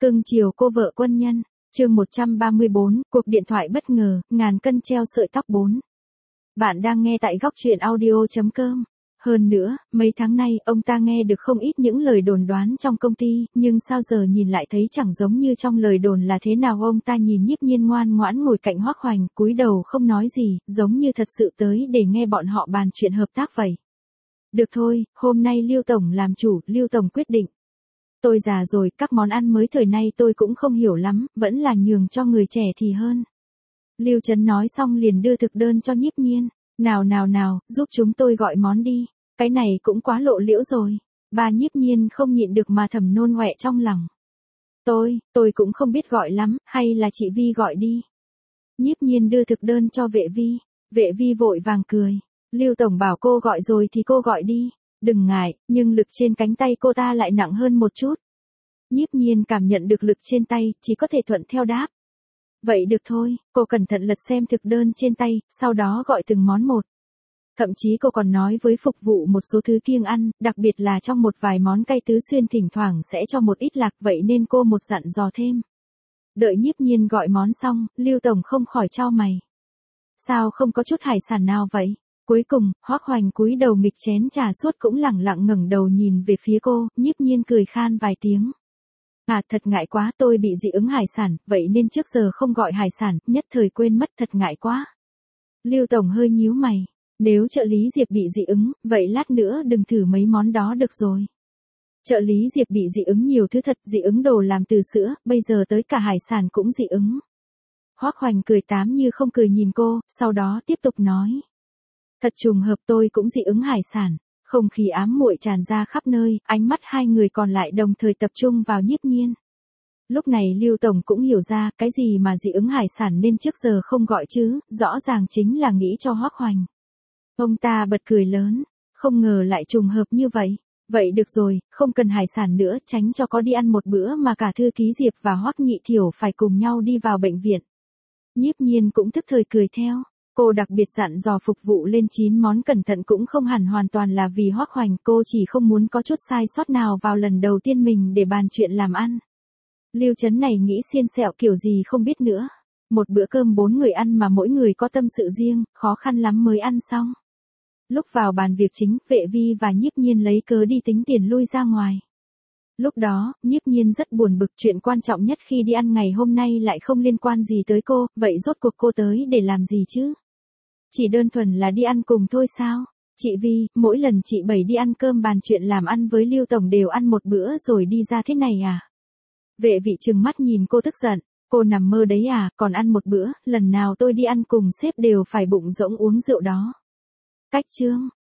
Cưng chiều cô vợ quân nhân. Chương 134, cuộc điện thoại bất ngờ, ngàn cân treo sợi tóc 4. Bạn đang nghe tại góc truyện audio.com. Hơn nữa, mấy tháng nay ông ta nghe được không ít những lời đồn đoán trong công ty, nhưng sao giờ nhìn lại thấy chẳng giống như trong lời đồn là thế nào. Ông ta nhìn Nhiếp Nhiên ngoan ngoãn ngồi cạnh Hoắc Hoành, cúi đầu không nói gì, giống như thật sự tới để nghe bọn họ bàn chuyện hợp tác vậy. Được thôi, hôm nay Lưu Tổng làm chủ, Lưu Tổng quyết định. Tôi già rồi, các món ăn mới thời nay tôi cũng không hiểu lắm, vẫn là nhường cho người trẻ thì hơn. Lưu Trấn nói xong liền đưa thực đơn cho Nhiếp Nhiên. Nào, giúp chúng tôi gọi món đi. Cái này cũng quá lộ liễu rồi. Bà Nhiếp Nhiên không nhịn được mà thầm nôn ọe trong lòng. Tôi cũng không biết gọi lắm, hay là chị Vi gọi đi. Nhiếp Nhiên đưa thực đơn cho Vệ Vi. Vệ Vi vội vàng cười. Lưu Tổng bảo cô gọi rồi thì cô gọi đi. Đừng ngại, nhưng lực trên cánh tay cô ta lại nặng hơn một chút. Nhiếp Nhiên cảm nhận được lực trên tay, chỉ có thể thuận theo đáp. Vậy được thôi, cô cẩn thận lật xem thực đơn trên tay, sau đó gọi từng món một. Thậm chí cô còn nói với phục vụ một số thứ kiêng ăn, đặc biệt là trong một vài món cay tứ xuyên thỉnh thoảng sẽ cho một ít lạc, vậy nên cô một dặn dò thêm. Đợi Nhiếp Nhiên gọi món xong, Lưu Tổng không khỏi chau mày. Sao không có chút hải sản nào vậy? Cuối cùng, Hoắc Hoành cúi đầu nghịch chén trà suốt cũng lẳng lặng ngẩng đầu nhìn về phía cô, Nhiếp Nhiên cười khan vài tiếng. Thật ngại quá, tôi bị dị ứng hải sản, vậy nên trước giờ không gọi hải sản, nhất thời quên mất, thật ngại quá. Lưu Tổng hơi nhíu mày, nếu trợ lý Diệp bị dị ứng, vậy lát nữa đừng thử mấy món đó được rồi. Trợ lý Diệp bị dị ứng nhiều thứ thật, dị ứng đồ làm từ sữa, bây giờ tới cả hải sản cũng dị ứng. Hoắc Hoành cười tám như không cười nhìn cô, sau đó tiếp tục nói. Thật trùng hợp tôi cũng dị ứng hải sản. Không khí ám muội tràn ra khắp nơi, ánh mắt hai người còn lại đồng thời tập trung vào Nhiếp Nhiên. Lúc này Lưu Tổng cũng hiểu ra, cái gì mà dị ứng hải sản nên trước giờ không gọi chứ, rõ ràng chính là nghĩ cho Hoắc Hoành. Ông ta bật cười lớn, không ngờ lại trùng hợp như vậy. Vậy được rồi, không cần hải sản nữa, tránh cho có đi ăn một bữa mà cả thư ký Diệp và Hoắc Nhị Thiểu phải cùng nhau đi vào bệnh viện. Nhiếp Nhiên cũng tức thời cười theo. Cô đặc biệt dặn dò phục vụ lên 9 món cẩn thận cũng không hẳn hoàn toàn là vì Hoắc Hoành, cô chỉ không muốn có chút sai sót nào vào lần đầu tiên mình để bàn chuyện làm ăn. Lưu Trấn này nghĩ xiên xẹo kiểu gì không biết nữa. Một bữa cơm 4 người ăn mà mỗi người có tâm sự riêng, khó khăn lắm mới ăn xong. Lúc vào bàn việc chính, Vệ Vi và Nhiếp Nhiên lấy cớ đi tính tiền lui ra ngoài. Lúc đó, Nhiếp Nhiên rất buồn bực, chuyện quan trọng nhất khi đi ăn ngày hôm nay lại không liên quan gì tới cô, vậy rốt cuộc cô tới để làm gì chứ? Chỉ đơn thuần là đi ăn cùng thôi sao? Chị Vi, mỗi lần chị Bảy đi ăn cơm bàn chuyện làm ăn với Lưu Tổng đều ăn một bữa rồi đi ra thế này à? Vệ vị trừng mắt nhìn cô tức giận, cô nằm mơ đấy à, còn ăn một bữa, lần nào tôi đi ăn cùng sếp đều phải bụng rỗng uống rượu đó. Cách chương.